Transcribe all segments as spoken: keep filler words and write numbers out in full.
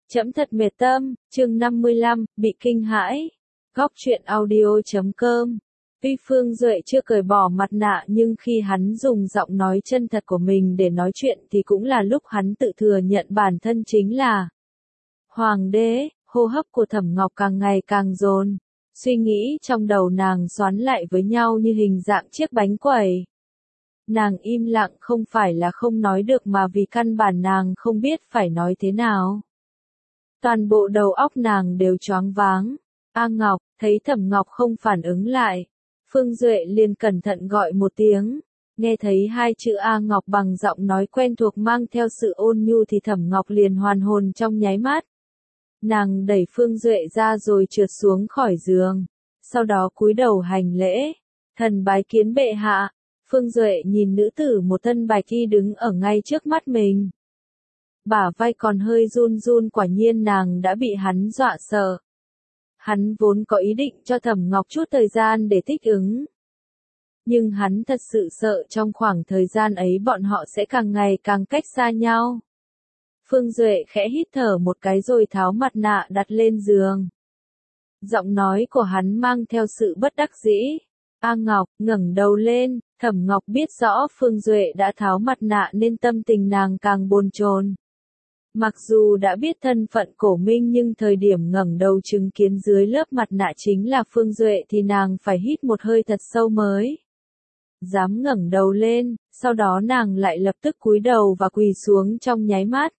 Trẫm thật mệt tâm, chương năm mươi lăm, bị kinh hãi. Góc truyện audio chấm com. Tuy Phương Duệ chưa cởi bỏ mặt nạ nhưng khi hắn dùng giọng nói chân thật của mình để nói chuyện thì cũng là lúc hắn tự thừa nhận bản thân chính là Hoàng đế. Hô hấp của Thẩm Ngọc càng ngày càng dồn. Suy nghĩ trong đầu nàng xoắn lại với nhau như hình dạng chiếc bánh quẩy. Nàng im lặng không phải là không nói được mà vì căn bản nàng không biết phải nói thế nào. Toàn bộ đầu óc nàng đều choáng váng. A Ngọc, thấy Thẩm Ngọc không phản ứng lại. Phương Duệ liền cẩn thận gọi một tiếng. Nghe thấy hai chữ A Ngọc bằng giọng nói quen thuộc mang theo sự ôn nhu thì Thẩm Ngọc liền hoàn hồn trong nháy mắt. Nàng đẩy Phương Duệ ra rồi trượt xuống khỏi giường. Sau đó cúi đầu hành lễ. Thần bái kiến bệ hạ. Phương Duệ nhìn nữ tử một thân bạch y đứng ở ngay trước mắt mình. Bả vai còn hơi run run, quả nhiên nàng đã bị hắn dọa sợ. Hắn vốn có ý định cho Thẩm Ngọc chút thời gian để thích ứng. Nhưng hắn thật sự sợ trong khoảng thời gian ấy bọn họ sẽ càng ngày càng cách xa nhau. Phương Duệ khẽ hít thở một cái rồi tháo mặt nạ đặt lên giường. Giọng nói của hắn mang theo sự bất đắc dĩ. A Ngọc, ngẩng đầu lên. Thẩm Ngọc biết rõ Phương Duệ đã tháo mặt nạ nên tâm tình nàng càng bồn chồn. Mặc dù đã biết thân phận Cổ Minh nhưng thời điểm ngẩng đầu chứng kiến dưới lớp mặt nạ chính là Phương Duệ thì nàng phải hít một hơi thật sâu mới dám ngẩng đầu lên, sau đó nàng lại lập tức cúi đầu và quỳ xuống trong nháy mắt.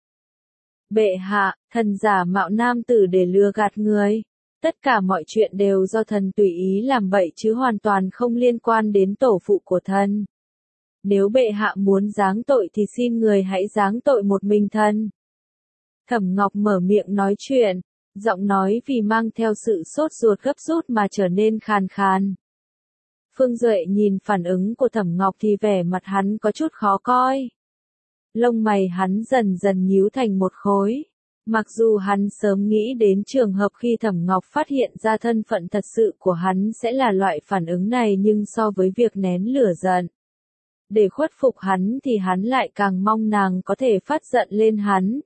Bệ hạ, thần giả mạo nam tử để lừa gạt người. Tất cả mọi chuyện đều do thần tùy ý làm bậy chứ hoàn toàn không liên quan đến tổ phụ của thần. Nếu bệ hạ muốn giáng tội thì xin người hãy giáng tội một mình thần. Thẩm Ngọc mở miệng nói chuyện, giọng nói vì mang theo sự sốt ruột gấp rút mà trở nên khàn khàn. Phương Duệ nhìn phản ứng của Thẩm Ngọc thì vẻ mặt hắn có chút khó coi. Lông mày hắn dần dần nhíu thành một khối. Mặc dù hắn sớm nghĩ đến trường hợp khi Thẩm Ngọc phát hiện ra thân phận thật sự của hắn sẽ là loại phản ứng này nhưng so với việc nén lửa giận để khuất phục hắn thì hắn lại càng mong nàng có thể phát giận lên hắn.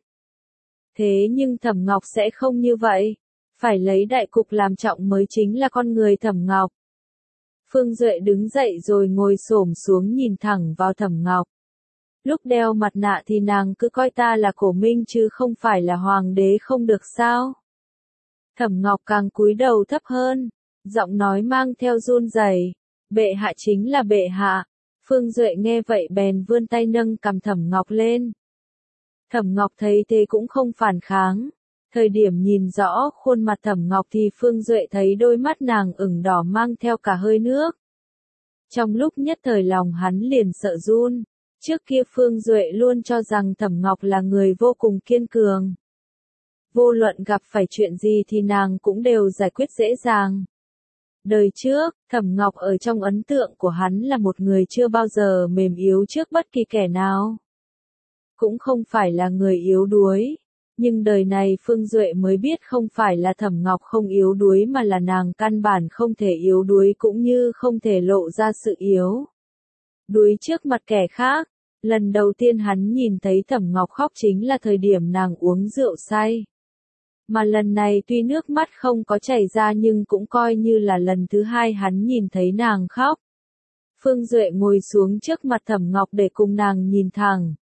Thế nhưng Thẩm Ngọc sẽ không như vậy. Phải lấy đại cục làm trọng mới chính là con người Thẩm Ngọc. Phương Duệ đứng dậy rồi ngồi xổm xuống nhìn thẳng vào Thẩm Ngọc. Lúc đeo mặt nạ thì nàng cứ coi ta là Cổ Minh chứ không phải là hoàng đế không được sao? Thẩm Ngọc càng cúi đầu thấp hơn, giọng nói mang theo run rẩy. Bệ hạ chính là bệ hạ. Phương Duệ nghe vậy bèn vươn tay nâng cằm Thẩm Ngọc lên. Thẩm Ngọc thấy thế cũng không phản kháng. Thời điểm nhìn rõ khuôn mặt Thẩm Ngọc thì Phương Duệ thấy đôi mắt nàng ửng đỏ mang theo cả hơi nước. Trong lúc nhất thời lòng hắn liền sợ run. Trước kia Phương Duệ luôn cho rằng Thẩm Ngọc là người vô cùng kiên cường. Vô luận gặp phải chuyện gì thì nàng cũng đều giải quyết dễ dàng. Đời trước, Thẩm Ngọc ở trong ấn tượng của hắn là một người chưa bao giờ mềm yếu trước bất kỳ kẻ nào. Cũng không phải là người yếu đuối. Nhưng đời này Phương Duệ mới biết không phải là Thẩm Ngọc không yếu đuối mà là nàng căn bản không thể yếu đuối cũng như không thể lộ ra sự yếu đuối trước mặt kẻ khác. Lần đầu tiên hắn nhìn thấy Thẩm Ngọc khóc chính là thời điểm nàng uống rượu say. Mà lần này tuy nước mắt không có chảy ra nhưng cũng coi như là lần thứ hai hắn nhìn thấy nàng khóc. Phương Duệ ngồi xuống trước mặt Thẩm Ngọc để cùng nàng nhìn thẳng.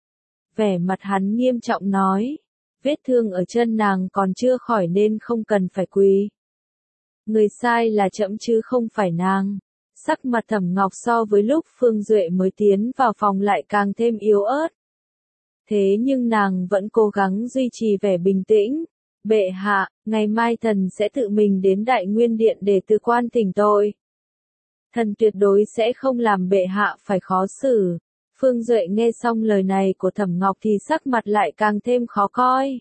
Vẻ mặt hắn nghiêm trọng nói. Vết thương ở chân nàng còn chưa khỏi nên không cần phải quỳ. Người sai là trẫm chứ không phải nàng. Sắc mặt Thẩm Ngọc so với lúc Phương Duệ mới tiến vào phòng lại càng thêm yếu ớt. Thế nhưng nàng vẫn cố gắng duy trì vẻ bình tĩnh. Bệ hạ, ngày mai thần sẽ tự mình đến Đại Nguyên Điện để từ quan thỉnh tội. Thần tuyệt đối sẽ không làm bệ hạ phải khó xử. Phương Duệ nghe xong lời này của Thẩm Ngọc thì sắc mặt lại càng thêm khó coi.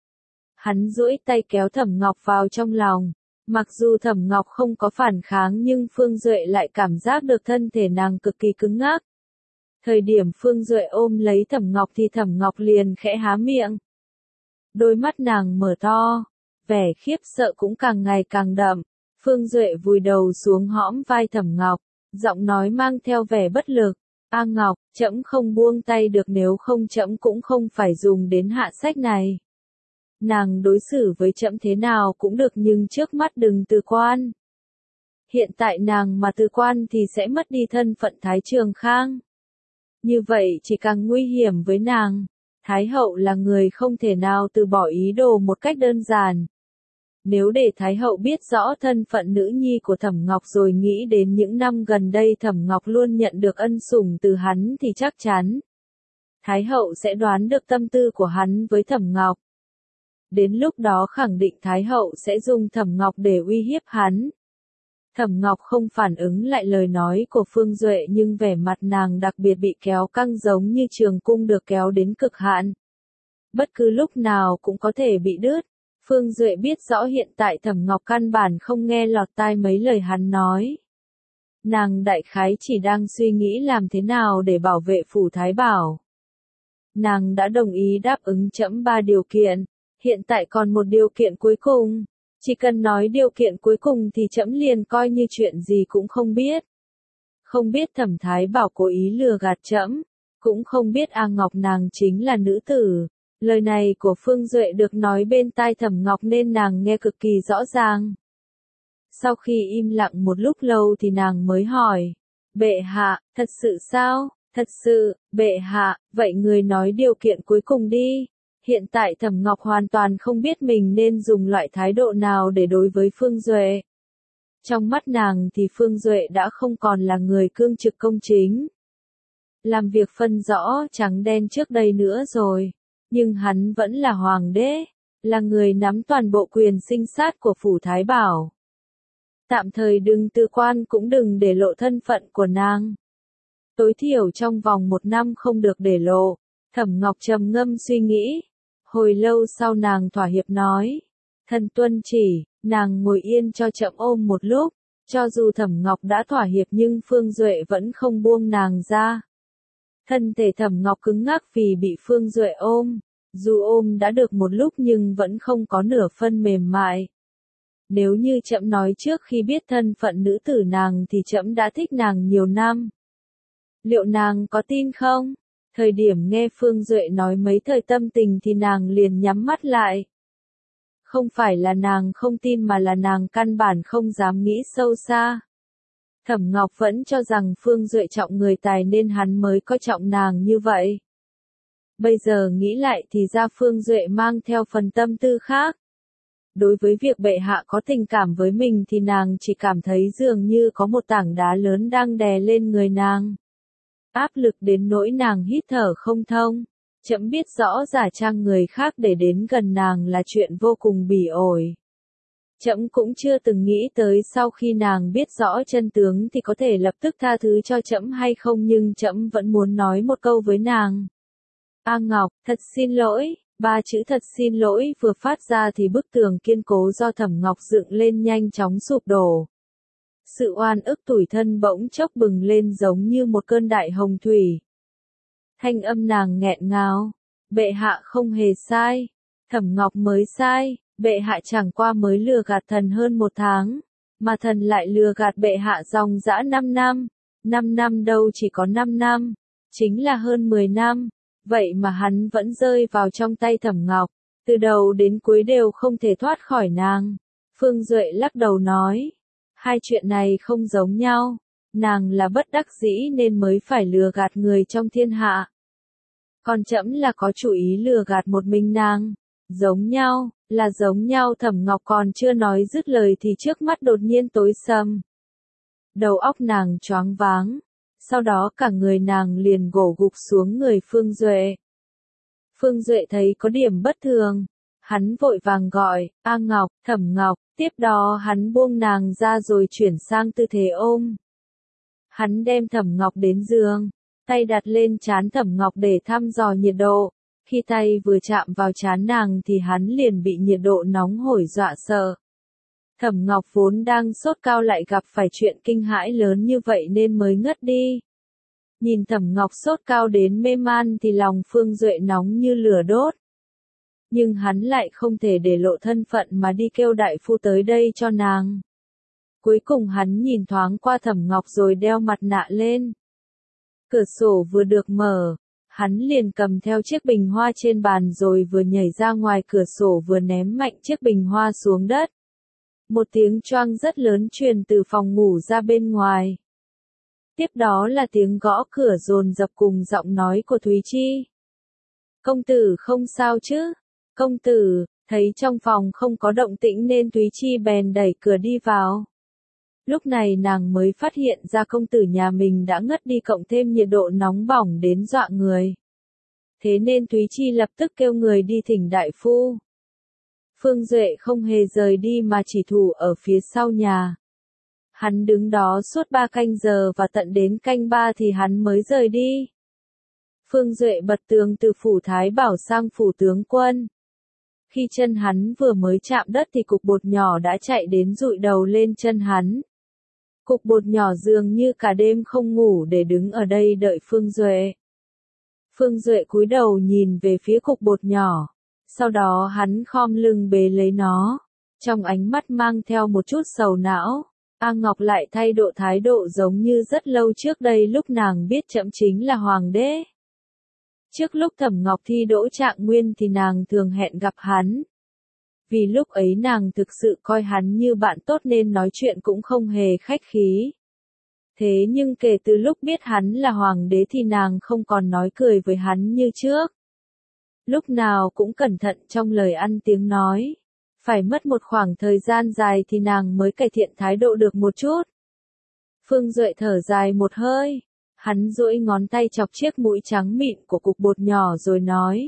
Hắn duỗi tay kéo Thẩm Ngọc vào trong lòng. Mặc dù Thẩm Ngọc không có phản kháng nhưng Phương Duệ lại cảm giác được thân thể nàng cực kỳ cứng ngắc. Thời điểm Phương Duệ ôm lấy Thẩm Ngọc thì Thẩm Ngọc liền khẽ há miệng. Đôi mắt nàng mở to, vẻ khiếp sợ cũng càng ngày càng đậm. Phương Duệ vùi đầu xuống hõm vai Thẩm Ngọc, giọng nói mang theo vẻ bất lực. A Ngọc, trẫm không buông tay được, nếu không trẫm cũng không phải dùng đến hạ sách này. Nàng đối xử với trẫm thế nào cũng được nhưng trước mắt đừng từ quan. Hiện tại nàng mà từ quan thì sẽ mất đi thân phận Thái Trường Khang. Như vậy chỉ càng nguy hiểm với nàng. Thái hậu là người không thể nào từ bỏ ý đồ một cách đơn giản. Nếu để Thái hậu biết rõ thân phận nữ nhi của Thẩm Ngọc rồi nghĩ đến những năm gần đây Thẩm Ngọc luôn nhận được ân sủng từ hắn thì chắc chắn Thái hậu sẽ đoán được tâm tư của hắn với Thẩm Ngọc. Đến lúc đó khẳng định Thái hậu sẽ dùng Thẩm Ngọc để uy hiếp hắn. Thẩm Ngọc không phản ứng lại lời nói của Phương Duệ nhưng vẻ mặt nàng đặc biệt bị kéo căng giống như trường cung được kéo đến cực hạn. Bất cứ lúc nào cũng có thể bị đứt. Phương Duệ biết rõ hiện tại Thẩm Ngọc căn bản không nghe lọt tai mấy lời hắn nói. Nàng đại khái chỉ đang suy nghĩ làm thế nào để bảo vệ phủ Thái Bảo. Nàng đã đồng ý đáp ứng trẫm ba điều kiện, hiện tại còn một điều kiện cuối cùng. Chỉ cần nói điều kiện cuối cùng thì trẫm liền coi như chuyện gì cũng không biết. Không biết Thẩm Thái Bảo cố ý lừa gạt trẫm, cũng không biết A Ngọc nàng chính là nữ tử. Lời này của Phương Duệ được nói bên tai Thẩm Ngọc nên nàng nghe cực kỳ rõ ràng. Sau khi im lặng một lúc lâu thì nàng mới hỏi, bệ hạ, thật sự sao? Thật sự, bệ hạ, vậy người nói điều kiện cuối cùng đi. Hiện tại Thẩm Ngọc hoàn toàn không biết mình nên dùng loại thái độ nào để đối với Phương Duệ. Trong mắt nàng thì Phương Duệ đã không còn là người cương trực công chính. Làm việc phân rõ trắng đen trước đây nữa rồi. Nhưng hắn vẫn là hoàng đế, là người nắm toàn bộ quyền sinh sát của phủ Thái Bảo. Tạm thời đừng từ quan cũng đừng để lộ thân phận của nàng. Tối thiểu trong vòng một năm không được để lộ. Thẩm Ngọc trầm ngâm suy nghĩ. Hồi lâu sau nàng thỏa hiệp nói. Thần tuân chỉ, nàng ngồi yên cho trẫm ôm một lúc. Cho dù Thẩm Ngọc đã thỏa hiệp nhưng Phương Duệ vẫn không buông nàng ra. Thân thể Thẩm Ngọc cứng ngắc vì bị Phương Duệ ôm. Dù ôm đã được một lúc nhưng vẫn không có nửa phân mềm mại. Nếu như trẫm nói trước khi biết thân phận nữ tử nàng thì trẫm đã thích nàng nhiều năm. Liệu nàng có tin không? Thời điểm nghe Phương Duệ nói mấy thời tâm tình thì nàng liền nhắm mắt lại. Không phải là nàng không tin mà là nàng căn bản không dám nghĩ sâu xa. Thẩm Ngọc vẫn cho rằng Phương Duệ trọng người tài nên hắn mới coi trọng nàng như vậy. Bây giờ nghĩ lại thì ra Phương Duệ mang theo phần tâm tư khác. Đối với việc bệ hạ có tình cảm với mình thì nàng chỉ cảm thấy dường như có một tảng đá lớn đang đè lên người nàng. Áp lực đến nỗi nàng hít thở không thông. Trẫm biết rõ giả trang người khác để đến gần nàng là chuyện vô cùng bỉ ổi. Trẫm cũng chưa từng nghĩ tới sau khi nàng biết rõ chân tướng thì có thể lập tức tha thứ cho trẫm hay không nhưng trẫm vẫn muốn nói một câu với nàng. A Ngọc, thật xin lỗi, ba chữ thật xin lỗi vừa phát ra thì bức tường kiên cố do Thẩm Ngọc dựng lên nhanh chóng sụp đổ. Sự oan ức tủi thân bỗng chốc bừng lên giống như một cơn đại hồng thủy. Thanh âm nàng nghẹn ngào, bệ hạ không hề sai, Thẩm Ngọc mới sai, bệ hạ chẳng qua mới lừa gạt thần hơn một tháng, mà thần lại lừa gạt bệ hạ dòng dã năm năm, năm năm đâu chỉ có năm năm, chính là hơn mười năm. Vậy mà hắn vẫn rơi vào trong tay Thẩm Ngọc, từ đầu đến cuối đều không thể thoát khỏi nàng. Phương Duệ lắc đầu nói, hai chuyện này không giống nhau, nàng là bất đắc dĩ nên mới phải lừa gạt người trong thiên hạ. Còn trẫm là có chủ ý lừa gạt một mình nàng, giống nhau, là giống nhau. Thẩm Ngọc còn chưa nói dứt lời thì trước mắt đột nhiên tối sầm. Đầu óc nàng choáng váng. Sau đó cả người nàng liền gổ gục xuống người Phương Duệ. Phương Duệ thấy có điểm bất thường. Hắn vội vàng gọi, A Ngọc, Thẩm Ngọc, tiếp đó hắn buông nàng ra rồi chuyển sang tư thế ôm. Hắn đem Thẩm Ngọc đến giường, tay đặt lên trán Thẩm Ngọc để thăm dò nhiệt độ. Khi tay vừa chạm vào trán nàng thì hắn liền bị nhiệt độ nóng hổi dọa sợ. Thẩm Ngọc vốn đang sốt cao lại gặp phải chuyện kinh hãi lớn như vậy nên mới ngất đi. Nhìn Thẩm Ngọc sốt cao đến mê man thì lòng Phương Duệ nóng như lửa đốt. Nhưng hắn lại không thể để lộ thân phận mà đi kêu đại phu tới đây cho nàng. Cuối cùng hắn nhìn thoáng qua Thẩm Ngọc rồi đeo mặt nạ lên. Cửa sổ vừa được mở, Hắn liền cầm theo chiếc bình hoa trên bàn rồi vừa nhảy ra ngoài cửa sổ vừa ném mạnh chiếc bình hoa xuống đất. Một tiếng choang rất lớn truyền từ phòng ngủ ra bên ngoài. Tiếp đó là tiếng gõ cửa dồn dập cùng giọng nói của Thúy Chi. Công tử không sao chứ? Công tử, thấy trong phòng không có động tĩnh nên Thúy Chi bèn đẩy cửa đi vào. Lúc này nàng mới phát hiện ra công tử nhà mình đã ngất đi cộng thêm nhiệt độ nóng bỏng đến dọa người. Thế nên Thúy Chi lập tức kêu người đi thỉnh đại phu. Phương Duệ không hề rời đi mà chỉ thủ ở phía sau nhà. Hắn đứng đó suốt ba canh giờ và tận đến canh ba thì hắn mới rời đi. Phương Duệ bật tường từ phủ Thái Bảo sang phủ tướng quân. Khi chân hắn vừa mới chạm đất thì cục bột nhỏ đã chạy đến dụi đầu lên chân hắn. Cục bột nhỏ dường như cả đêm không ngủ để đứng ở đây đợi Phương Duệ. Phương Duệ cúi đầu nhìn về phía cục bột nhỏ. Sau đó hắn khom lưng bế lấy nó. Trong ánh mắt mang theo một chút sầu não. A Ngọc lại thay đổi thái độ giống như rất lâu trước đây lúc nàng biết Trẫm chính là hoàng đế. Trước lúc Thẩm Ngọc thi đỗ trạng nguyên thì nàng thường hẹn gặp hắn. Vì lúc ấy nàng thực sự coi hắn như bạn tốt nên nói chuyện cũng không hề khách khí. Thế nhưng kể từ lúc biết hắn là hoàng đế thì nàng không còn nói cười với hắn như trước. Lúc nào cũng cẩn thận trong lời ăn tiếng nói. Phải mất một khoảng thời gian dài thì nàng mới cải thiện thái độ được một chút. Phương Duệ thở dài một hơi. Hắn duỗi ngón tay chọc chiếc mũi trắng mịn của cục bột nhỏ rồi nói.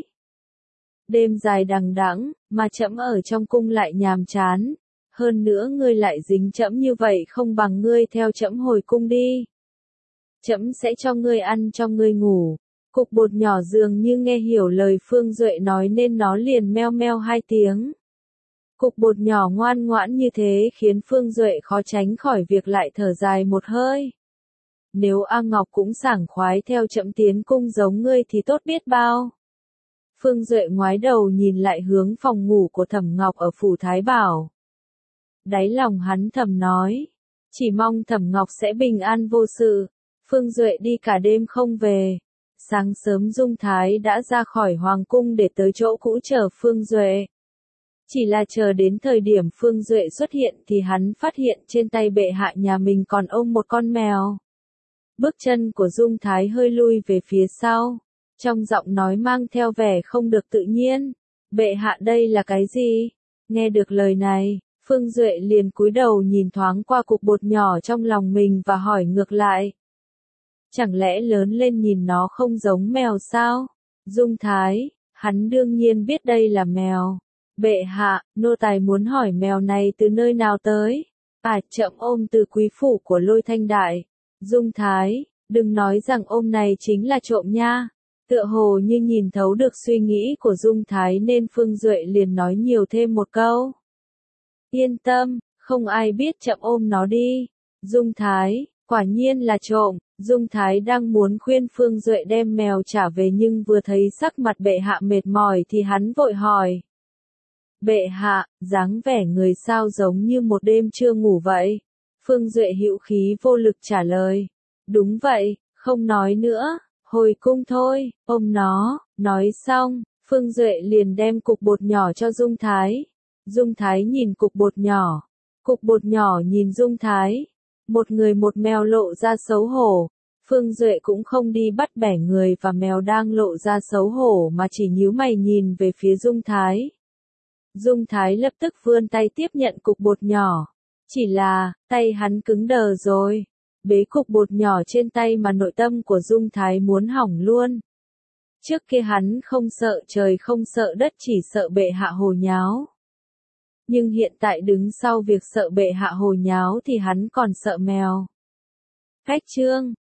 Đêm dài đằng đẵng, mà Trẫm ở trong cung lại nhàm chán. Hơn nữa ngươi lại dính Trẫm như vậy không bằng ngươi theo Trẫm hồi cung đi. Trẫm sẽ cho ngươi ăn cho ngươi ngủ. Cục bột nhỏ dường như nghe hiểu lời Phương Duệ nói nên nó liền meo meo hai tiếng. Cục bột nhỏ ngoan ngoãn như thế khiến Phương Duệ khó tránh khỏi việc lại thở dài một hơi. Nếu A Ngọc cũng sảng khoái theo Trẫm tiến cung giống ngươi thì tốt biết bao. Phương Duệ ngoái đầu nhìn lại hướng phòng ngủ của Thẩm Ngọc ở phủ Thái Bảo. Đáy lòng hắn thầm nói, chỉ mong Thẩm Ngọc sẽ bình an vô sự. Phương Duệ đi cả đêm không về. Sáng sớm Dung Thái đã ra khỏi hoàng cung để tới chỗ cũ chờ Phương Duệ. Chỉ là chờ đến thời điểm Phương Duệ xuất hiện thì hắn phát hiện trên tay bệ hạ nhà mình còn ôm một con mèo. Bước chân của Dung Thái hơi lui về phía sau. Trong giọng nói mang theo vẻ không được tự nhiên. Bệ hạ đây là cái gì? Nghe được lời này, Phương Duệ liền cúi đầu nhìn thoáng qua cục bột nhỏ trong lòng mình và hỏi ngược lại. Chẳng lẽ lớn lên nhìn nó không giống mèo sao? Dung Thái, hắn đương nhiên biết đây là mèo. Bệ hạ, nô tài muốn hỏi mèo này từ nơi nào tới? À, Trẫm ôm từ quý phủ của Lôi Thanh Đại. Dung Thái, đừng nói rằng ôm này chính là trộm nha. Tựa hồ như nhìn thấu được suy nghĩ của Dung Thái nên Phương Duệ liền nói nhiều thêm một câu. Yên tâm, không ai biết Trẫm ôm nó đi. Dung Thái, quả nhiên là trộm. Dung Thái đang muốn khuyên Phương Duệ đem mèo trả về nhưng vừa thấy sắc mặt bệ hạ mệt mỏi thì hắn vội hỏi. Bệ hạ, dáng vẻ người sao giống như một đêm chưa ngủ vậy? Phương Duệ hữu khí vô lực trả lời. Đúng vậy, không nói nữa, hồi cung thôi, ôm nó. Nói xong, Phương Duệ liền đem cục bột nhỏ cho Dung Thái. Dung Thái nhìn cục bột nhỏ. Cục bột nhỏ nhìn Dung Thái. Một người một mèo lộ ra xấu hổ. Phương Duệ cũng không đi bắt bẻ người và mèo đang lộ ra xấu hổ mà chỉ nhíu mày nhìn về phía Dung Thái. Dung Thái lập tức vươn tay tiếp nhận cục bột nhỏ. Chỉ là, tay hắn cứng đờ rồi. Bế cục bột nhỏ trên tay mà nội tâm của Dung Thái muốn hỏng luôn. Trước kia hắn không sợ trời không sợ đất chỉ sợ bệ hạ hồ nháo. Nhưng hiện tại đứng sau việc sợ bệ hạ hồ nháo thì hắn còn sợ mèo. Cách chương